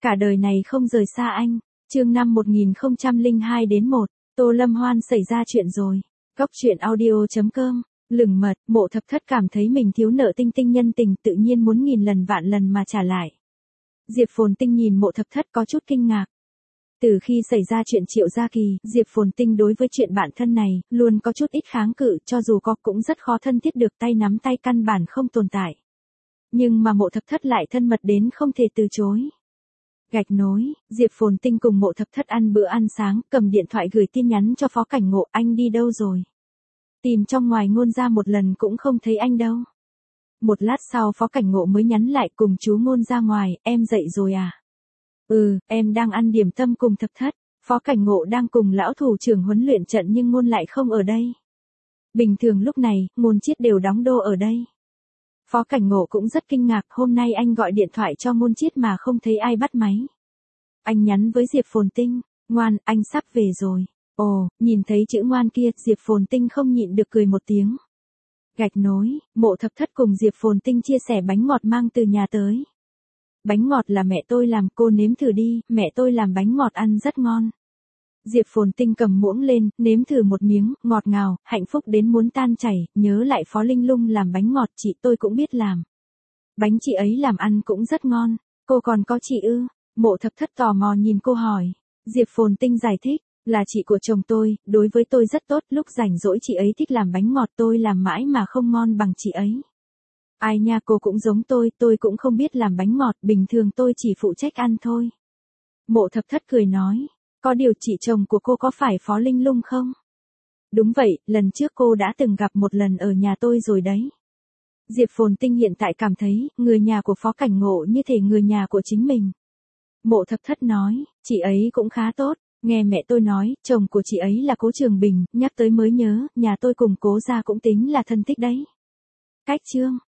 Cả đời này không rời xa anh. Chương 5 1002-1. Tô Lâm Hoan xảy ra chuyện rồi. Góc truyện audio.com. Lừng mật, Mộ Thập Thất cảm thấy mình thiếu nợ Tinh Tinh nhân tình, tự nhiên muốn nghìn lần vạn lần mà trả lại. Diệp Phồn Tinh nhìn Mộ Thập Thất có chút kinh ngạc. Từ khi xảy ra chuyện Triệu Gia Kỳ, Diệp Phồn Tinh đối với chuyện bạn thân này, luôn có chút ít kháng cự, cho dù có cũng rất khó thân thiết được, tay nắm tay căn bản không tồn tại. Nhưng mà Mộ Thập Thất lại thân mật đến không thể từ chối. Gạch nối, Diệp Phồn Tinh cùng Mộ Thập Thất ăn bữa ăn sáng, cầm điện thoại gửi tin nhắn cho Phó Cảnh Ngộ, anh đi đâu rồi? Tìm trong ngoài Ngôn ra một lần cũng không thấy anh đâu. Một lát sau Phó Cảnh Ngộ mới nhắn lại, cùng chú Ngôn ra ngoài, em dậy rồi à? Ừ, em đang ăn điểm tâm cùng Thập Thất. Phó Cảnh Ngộ đang cùng lão thủ trưởng huấn luyện trận nhưng Ngôn lại không ở đây. Bình thường lúc này, Ngôn Chiết đều đóng đô ở đây. Phó Cảnh Ngộ cũng rất kinh ngạc, hôm nay anh gọi điện thoại cho Ngôn Chiết mà không thấy ai bắt máy. Anh nhắn với Diệp Phồn Tinh, ngoan, anh sắp về rồi. Ồ, nhìn thấy chữ ngoan kia, Diệp Phồn Tinh không nhịn được cười một tiếng. Gạch nối, Mộ Thập Thất cùng Diệp Phồn Tinh chia sẻ bánh ngọt mang từ nhà tới. Bánh ngọt là mẹ tôi làm, cô nếm thử đi, mẹ tôi làm bánh ngọt ăn rất ngon. Diệp Phồn Tinh cầm muỗng lên, nếm thử một miếng, ngọt ngào, hạnh phúc đến muốn tan chảy, nhớ lại Phó Linh Lung làm bánh ngọt, chị tôi cũng biết làm. Bánh chị ấy làm ăn cũng rất ngon, cô còn có chị ư? Mộ Thập Thất tò mò nhìn cô hỏi. Diệp Phồn Tinh giải thích, là chị của chồng tôi, đối với tôi rất tốt, lúc rảnh rỗi chị ấy thích làm bánh ngọt, tôi làm mãi mà không ngon bằng chị ấy. Ai nha, cô cũng giống tôi cũng không biết làm bánh ngọt, bình thường tôi chỉ phụ trách ăn thôi. Mộ Thập Thất cười nói, có điều chị chồng của cô có phải Phó Linh Lung không? Đúng vậy, lần trước cô đã từng gặp một lần ở nhà tôi rồi đấy. Diệp Phồn Tinh hiện tại cảm thấy, người nhà của Phó Cảnh Ngộ như thể người nhà của chính mình. Mộ Thập Thất nói, chị ấy cũng khá tốt, nghe mẹ tôi nói, chồng của chị ấy là Cố Trường Bình, nhắc tới mới nhớ, nhà tôi cùng Cố gia cũng tính là thân thích đấy. Cách chương